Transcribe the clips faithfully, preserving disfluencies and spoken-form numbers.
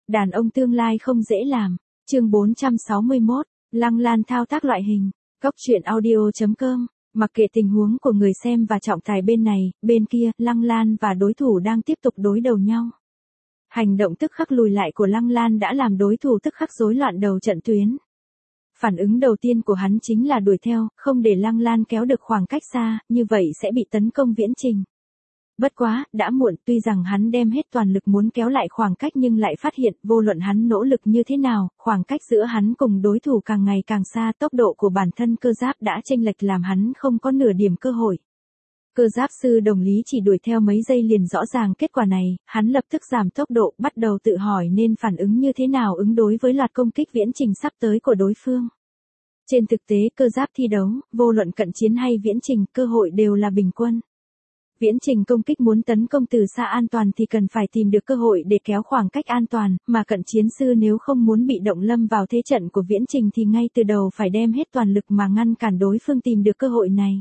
Đàn ông tương lai không dễ làm. Chương bốn trăm sáu mươi mốt, Lăng Lan thao tác loại hình. Cốc truyện audio chấm com. Mặc kệ tình huống của người xem và trọng tài bên này, bên kia, Lăng Lan và đối thủ đang tiếp tục đối đầu nhau. Hành động tức khắc lùi lại của Lăng Lan đã làm đối thủ tức khắc rối loạn đầu trận tuyến. Phản ứng đầu tiên của hắn chính là đuổi theo, không để Lăng Lan kéo được khoảng cách xa, như vậy sẽ bị tấn công viễn trình. Bất quá, đã muộn, tuy rằng hắn đem hết toàn lực muốn kéo lại khoảng cách nhưng lại phát hiện, vô luận hắn nỗ lực như thế nào, khoảng cách giữa hắn cùng đối thủ càng ngày càng xa, tốc độ của bản thân cơ giáp đã chênh lệch làm hắn không có nửa điểm cơ hội. Cơ giáp sư đồng lý chỉ đuổi theo mấy giây liền rõ ràng kết quả này, hắn lập tức giảm tốc độ, bắt đầu tự hỏi nên phản ứng như thế nào ứng đối với loạt công kích viễn trình sắp tới của đối phương. Trên thực tế cơ giáp thi đấu, vô luận cận chiến hay viễn trình, cơ hội đều là bình quân. Viễn trình công kích muốn tấn công từ xa an toàn thì cần phải tìm được cơ hội để kéo khoảng cách an toàn, mà cận chiến sư nếu không muốn bị động lâm vào thế trận của viễn trình thì ngay từ đầu phải đem hết toàn lực mà ngăn cản đối phương tìm được cơ hội này.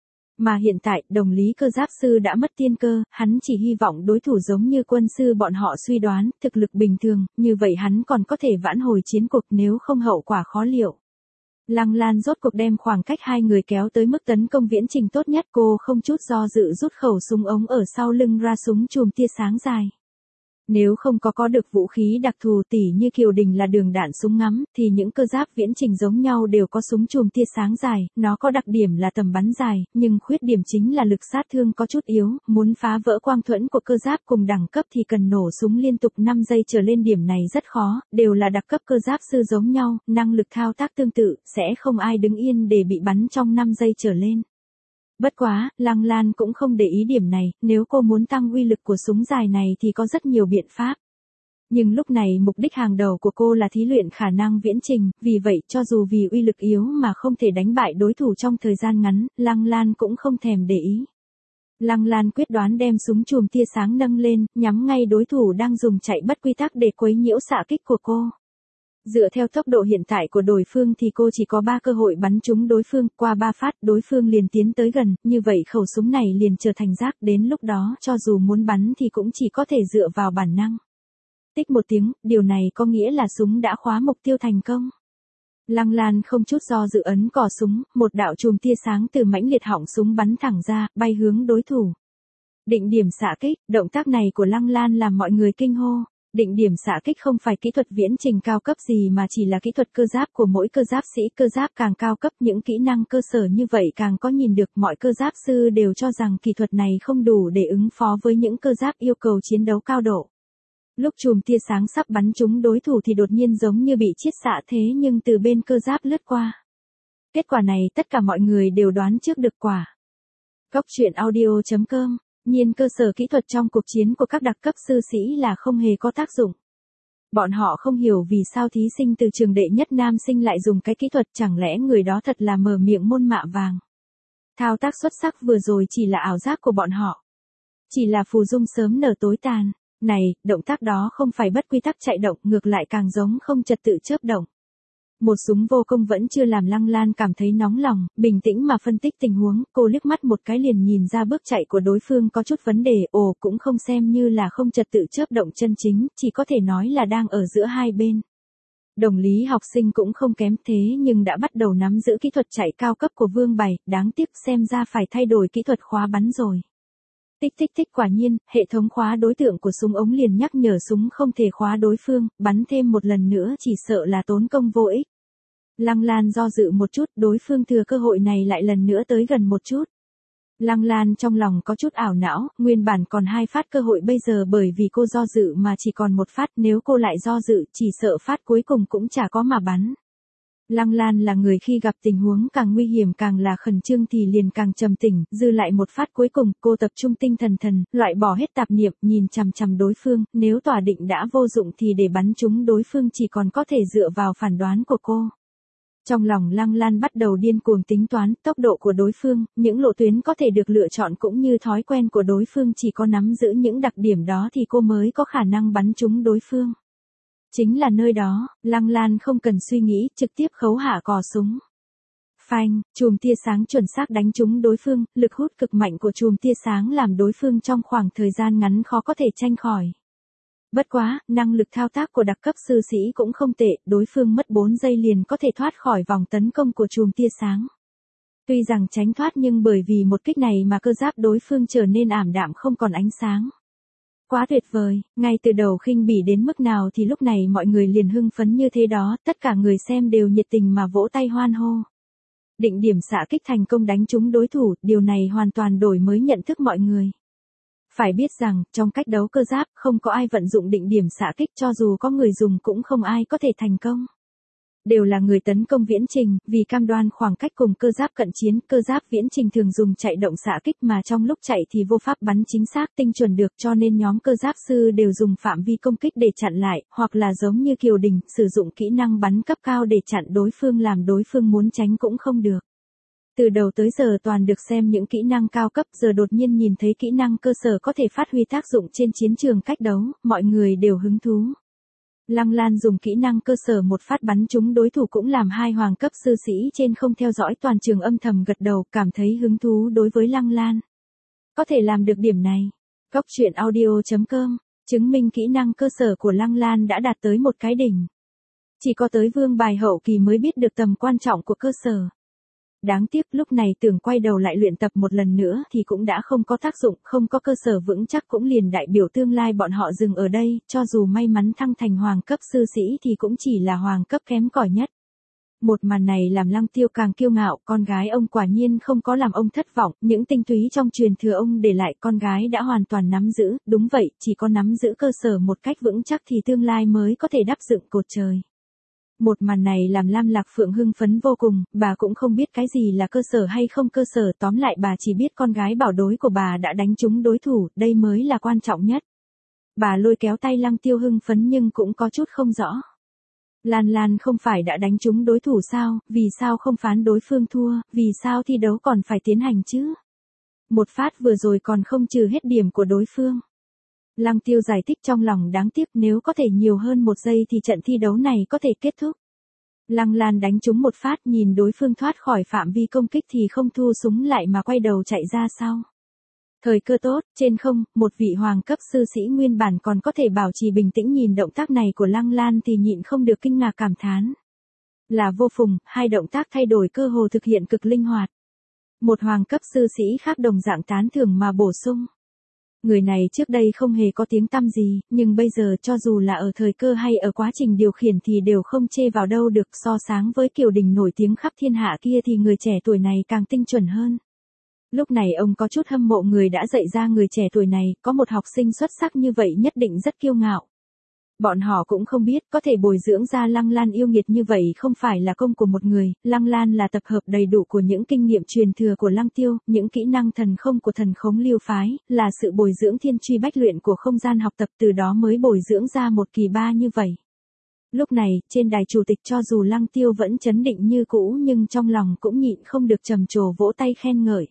Mà hiện tại, đồng lý cơ giáp sư đã mất tiên cơ, hắn chỉ hy vọng đối thủ giống như quân sư bọn họ suy đoán, thực lực bình thường, như vậy hắn còn có thể vãn hồi chiến cuộc nếu không hậu quả khó liệu. Lăng Lan rốt cuộc đem khoảng cách hai người kéo tới mức tấn công viễn trình tốt nhất, cô không chút do dự rút khẩu súng ống ở sau lưng ra súng chùm tia sáng dài. Nếu không có có được vũ khí đặc thù tỉ như Kiều Đình là đường đạn súng ngắm, thì những cơ giáp viễn trình giống nhau đều có súng chùm tia sáng dài, nó có đặc điểm là tầm bắn dài, nhưng khuyết điểm chính là lực sát thương có chút yếu, muốn phá vỡ quang thuẫn của cơ giáp cùng đẳng cấp thì cần nổ súng liên tục năm giây trở lên, điểm này rất khó, đều là đặc cấp cơ giáp sư giống nhau, năng lực thao tác tương tự, sẽ không ai đứng yên để bị bắn trong năm giây trở lên. Bất quá, Lăng Lan cũng không để ý điểm này, nếu cô muốn tăng uy lực của súng dài này thì có rất nhiều biện pháp. Nhưng lúc này mục đích hàng đầu của cô là thí luyện khả năng viễn trình, vì vậy cho dù vì uy lực yếu mà không thể đánh bại đối thủ trong thời gian ngắn, Lăng Lan cũng không thèm để ý. Lăng Lan quyết đoán đem súng chùm tia sáng nâng lên, nhắm ngay đối thủ đang dùng chạy bất quy tắc để quấy nhiễu xạ kích của cô. Dựa theo tốc độ hiện tại của đối phương thì cô chỉ có ba cơ hội bắn trúng đối phương, qua ba phát đối phương liền tiến tới gần, như vậy khẩu súng này liền trở thành rác, đến lúc đó cho dù muốn bắn thì cũng chỉ có thể dựa vào bản năng. Tích một tiếng, điều này có nghĩa là súng đã khóa mục tiêu thành công. Lăng Lan không chút do dự ấn cò súng, một đạo chùm tia sáng từ mãnh liệt họng súng bắn thẳng ra, bay hướng đối thủ. Định điểm xạ kích, động tác này của Lăng Lan làm mọi người kinh hô. Định điểm xạ kích không phải kỹ thuật viễn trình cao cấp gì mà chỉ là kỹ thuật cơ giáp của mỗi cơ giáp sĩ, cơ giáp càng cao cấp những kỹ năng cơ sở như vậy càng có nhìn được, mọi cơ giáp sư đều cho rằng kỹ thuật này không đủ để ứng phó với những cơ giáp yêu cầu chiến đấu cao độ. Lúc chùm tia sáng sắp bắn trúng đối thủ thì đột nhiên giống như bị chiết xạ thế nhưng từ bên cơ giáp lướt qua. Kết quả này tất cả mọi người đều đoán trước được quả. Cốc truyện audio chấm com. Nhiên cơ sở kỹ thuật trong cuộc chiến của các đặc cấp sư sĩ là không hề có tác dụng. Bọn họ không hiểu vì sao thí sinh từ trường đệ nhất nam sinh lại dùng cái kỹ thuật, chẳng lẽ người đó thật là mở miệng môn mạ vàng. Thao tác xuất sắc vừa rồi chỉ là ảo giác của bọn họ. Chỉ là phù dung sớm nở tối tàn. Này, động tác đó không phải bất quy tắc chạy động, ngược lại càng giống không trật tự chớp động. Một súng vô công vẫn chưa làm Lăng Lan cảm thấy nóng lòng, bình tĩnh mà phân tích tình huống, cô liếc mắt một cái liền nhìn ra bước chạy của đối phương có chút vấn đề, ồ cũng không xem như là không trật tự chớp động chân chính, chỉ có thể nói là đang ở giữa hai bên. Đồng lý học sinh cũng không kém thế nhưng đã bắt đầu nắm giữ kỹ thuật chạy cao cấp của Vương Bày, đáng tiếc xem ra phải thay đổi kỹ thuật khóa bắn rồi. Tích tích tích, quả nhiên, hệ thống khóa đối tượng của súng ống liền nhắc nhở súng không thể khóa đối phương, bắn thêm một lần nữa chỉ sợ là tốn công vô ích. Lăng Lan do dự một chút, đối phương thừa cơ hội này lại lần nữa tới gần một chút. Lăng Lan trong lòng có chút ảo não, nguyên bản còn hai phát cơ hội bây giờ bởi vì cô do dự mà chỉ còn một phát, nếu cô lại do dự chỉ sợ phát cuối cùng cũng chả có mà bắn. Lăng Lan là người khi gặp tình huống càng nguy hiểm càng là khẩn trương thì liền càng trầm tĩnh, dư lại một phát cuối cùng, cô tập trung tinh thần thần, loại bỏ hết tạp niệm, nhìn chằm chằm đối phương, nếu tỏa định đã vô dụng thì để bắn trúng đối phương chỉ còn có thể dựa vào phán đoán của cô. Trong lòng Lăng Lan bắt đầu điên cuồng tính toán, tốc độ của đối phương, những lộ tuyến có thể được lựa chọn cũng như thói quen của đối phương, chỉ có nắm giữ những đặc điểm đó thì cô mới có khả năng bắn trúng đối phương. Chính là nơi đó, Lăng Lan không cần suy nghĩ, trực tiếp khấu hạ cò súng. Phanh, chùm tia sáng chuẩn xác đánh trúng đối phương, lực hút cực mạnh của chùm tia sáng làm đối phương trong khoảng thời gian ngắn khó có thể tranh khỏi. Bất quá, năng lực thao tác của đặc cấp sư sĩ cũng không tệ, đối phương mất bốn giây liền có thể thoát khỏi vòng tấn công của chùm tia sáng. Tuy rằng tránh thoát nhưng bởi vì một kích này mà cơ giáp đối phương trở nên ảm đạm không còn ánh sáng. Quá tuyệt vời, ngay từ đầu khinh bỉ đến mức nào thì lúc này mọi người liền hưng phấn như thế đó, tất cả người xem đều nhiệt tình mà vỗ tay hoan hô. Định điểm xạ kích thành công đánh trúng đối thủ, điều này hoàn toàn đổi mới nhận thức mọi người. Phải biết rằng, trong cách đấu cơ giáp, không có ai vận dụng định điểm xạ kích, cho dù có người dùng cũng không ai có thể thành công. Đều là người tấn công viễn trình, vì cam đoan khoảng cách cùng cơ giáp cận chiến, cơ giáp viễn trình thường dùng chạy động xạ kích mà trong lúc chạy thì vô pháp bắn chính xác tinh chuẩn được, cho nên nhóm cơ giáp sư đều dùng phạm vi công kích để chặn lại, hoặc là giống như Kiều Đình, sử dụng kỹ năng bắn cấp cao để chặn đối phương làm đối phương muốn tránh cũng không được. Từ đầu tới giờ toàn được xem những kỹ năng cao cấp, giờ đột nhiên nhìn thấy kỹ năng cơ sở có thể phát huy tác dụng trên chiến trường cách đấu, mọi người đều hứng thú. Lăng Lan dùng kỹ năng cơ sở một phát bắn trúng đối thủ cũng làm hai hoàng cấp sư sĩ trên không theo dõi toàn trường âm thầm gật đầu, cảm thấy hứng thú đối với Lăng Lan. Có thể làm được điểm này. Góc truyện audio chấm com, chứng minh kỹ năng cơ sở của Lăng Lan đã đạt tới một cái đỉnh. Chỉ có tới vương bài hậu kỳ mới biết được tầm quan trọng của cơ sở. Đáng tiếc lúc này tưởng quay đầu lại luyện tập một lần nữa thì cũng đã không có tác dụng, không có cơ sở vững chắc cũng liền đại biểu tương lai bọn họ dừng ở đây, cho dù may mắn thăng thành hoàng cấp sư sĩ thì cũng chỉ là hoàng cấp kém cỏi nhất. Một màn này làm Lăng Tiêu càng kiêu ngạo, con gái ông quả nhiên không có làm ông thất vọng, những tinh túy trong truyền thừa ông để lại con gái đã hoàn toàn nắm giữ, đúng vậy, chỉ có nắm giữ cơ sở một cách vững chắc thì tương lai mới có thể đắp dựng cột trời. Một màn này làm Lam Lạc Phượng hưng phấn vô cùng, bà cũng không biết cái gì là cơ sở hay không cơ sở, tóm lại bà chỉ biết con gái bảo đối của bà đã đánh trúng đối thủ, đây mới là quan trọng nhất. Bà lôi kéo tay Lăng Tiêu hưng phấn nhưng cũng có chút không rõ. Lan Lan không phải đã đánh trúng đối thủ sao, vì sao không phán đối phương thua, vì sao thi đấu còn phải tiến hành chứ? Một phát vừa rồi còn không trừ hết điểm của đối phương. Lăng Tiêu giải thích trong lòng đáng tiếc, nếu có thể nhiều hơn một giây thì trận thi đấu này có thể kết thúc. Lăng Lan đánh trúng một phát, nhìn đối phương thoát khỏi phạm vi công kích thì không thu súng lại mà quay đầu chạy ra sau. Thời cơ tốt, trên không, một vị hoàng cấp sư sĩ nguyên bản còn có thể bảo trì bình tĩnh nhìn động tác này của Lăng Lan thì nhịn không được kinh ngạc cảm thán. Là vô phùng, hai động tác thay đổi cơ hồ thực hiện cực linh hoạt. Một hoàng cấp sư sĩ khác đồng dạng tán thưởng mà bổ sung. Người này trước đây không hề có tiếng tăm gì, nhưng bây giờ cho dù là ở thời cơ hay ở quá trình điều khiển thì đều không chê vào đâu được, so sánh với Kiều Đình nổi tiếng khắp thiên hạ kia thì người trẻ tuổi này càng tinh chuẩn hơn. Lúc này ông có chút hâm mộ người đã dạy ra người trẻ tuổi này, có một học sinh xuất sắc như vậy nhất định rất kiêu ngạo. Bọn họ cũng không biết, có thể bồi dưỡng ra Lăng Lan yêu nghiệt như vậy không phải là công của một người, Lăng Lan là tập hợp đầy đủ của những kinh nghiệm truyền thừa của Lăng Tiêu, những kỹ năng thần không của thần khống Liêu phái, là sự bồi dưỡng thiên truy bách luyện của không gian học tập, từ đó mới bồi dưỡng ra một kỳ ba như vậy. Lúc này, trên đài chủ tịch cho dù Lăng Tiêu vẫn chấn định như cũ nhưng trong lòng cũng nhịn không được trầm trồ vỗ tay khen ngợi.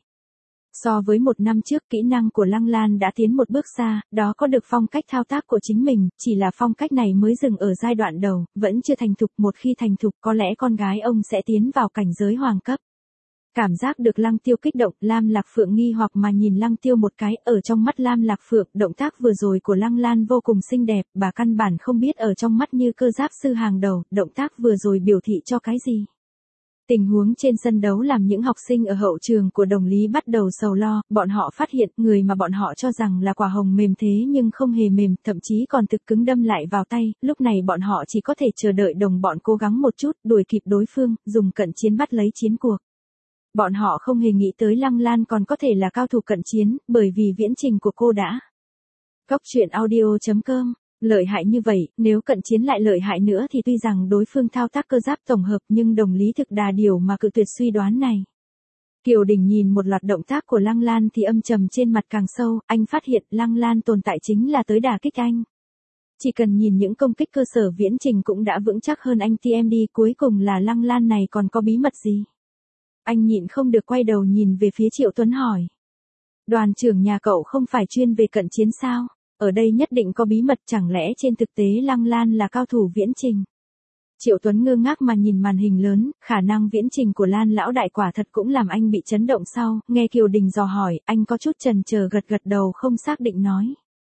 So với một năm trước, kỹ năng của Lăng Lan đã tiến một bước xa, đó có được phong cách thao tác của chính mình, chỉ là phong cách này mới dừng ở giai đoạn đầu, vẫn chưa thành thục, một khi thành thục có lẽ con gái ông sẽ tiến vào cảnh giới hoàng cấp. Cảm giác được Lăng Tiêu kích động, Lam Lạc Phượng nghi hoặc mà nhìn Lăng Tiêu một cái, ở trong mắt Lam Lạc Phượng, động tác vừa rồi của Lăng Lan vô cùng xinh đẹp, bà căn bản không biết ở trong mắt như cơ giáp sư hàng đầu, động tác vừa rồi biểu thị cho cái gì. Tình huống trên sân đấu làm những học sinh ở hậu trường của Đồng Lý bắt đầu sầu lo, bọn họ phát hiện người mà bọn họ cho rằng là quả hồng mềm thế nhưng không hề mềm, thậm chí còn thực cứng đâm lại vào tay, lúc này bọn họ chỉ có thể chờ đợi đồng bọn cố gắng một chút, đuổi kịp đối phương, dùng cận chiến bắt lấy chiến cuộc. Bọn họ không hề nghĩ tới Lăng Lan còn có thể là cao thủ cận chiến, bởi vì viễn trình của cô đã. Góc truyện audio chấm com. Lợi hại như vậy, nếu cận chiến lại lợi hại nữa thì tuy rằng đối phương thao tác cơ giáp tổng hợp nhưng Đồng Lý thực đà điều mà cự tuyệt suy đoán này. Kiều Đình nhìn một loạt động tác của Lăng Lan thì âm trầm trên mặt càng sâu, anh phát hiện Lăng Lan tồn tại chính là tới đả kích anh. Chỉ cần nhìn những công kích cơ sở viễn trình cũng đã vững chắc hơn anh tê em đê, cuối cùng là Lăng Lan này còn có bí mật gì? Anh nhịn không được quay đầu nhìn về phía Triệu Tuấn hỏi. Đoàn trưởng nhà cậu không phải chuyên về cận chiến sao? Ở đây nhất định có bí mật, chẳng lẽ trên thực tế Lăng Lan là cao thủ viễn trình? Triệu Tuấn ngơ ngác mà nhìn màn hình lớn, khả năng viễn trình của Lan lão đại quả thật cũng làm anh bị chấn động sau, nghe Kiều Đình dò hỏi, anh có chút chần chờ gật gật đầu không xác định nói.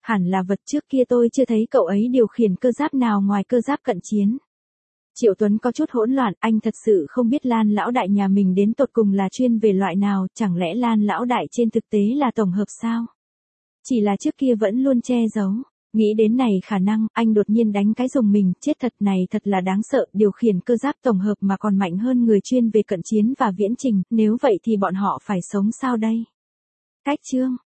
Hẳn là vật trước kia tôi chưa thấy cậu ấy điều khiển cơ giáp nào ngoài cơ giáp cận chiến. Triệu Tuấn có chút hỗn loạn, anh thật sự không biết Lan lão đại nhà mình đến tột cùng là chuyên về loại nào, chẳng lẽ Lan lão đại trên thực tế là tổng hợp sao? Chỉ là trước kia vẫn luôn che giấu. Nghĩ đến này khả năng, anh đột nhiên đánh cái rùng mình, chết thật này thật là đáng sợ, điều khiển cơ giáp tổng hợp mà còn mạnh hơn người chuyên về cận chiến và viễn trình, nếu vậy thì bọn họ phải sống sao đây? Cách chương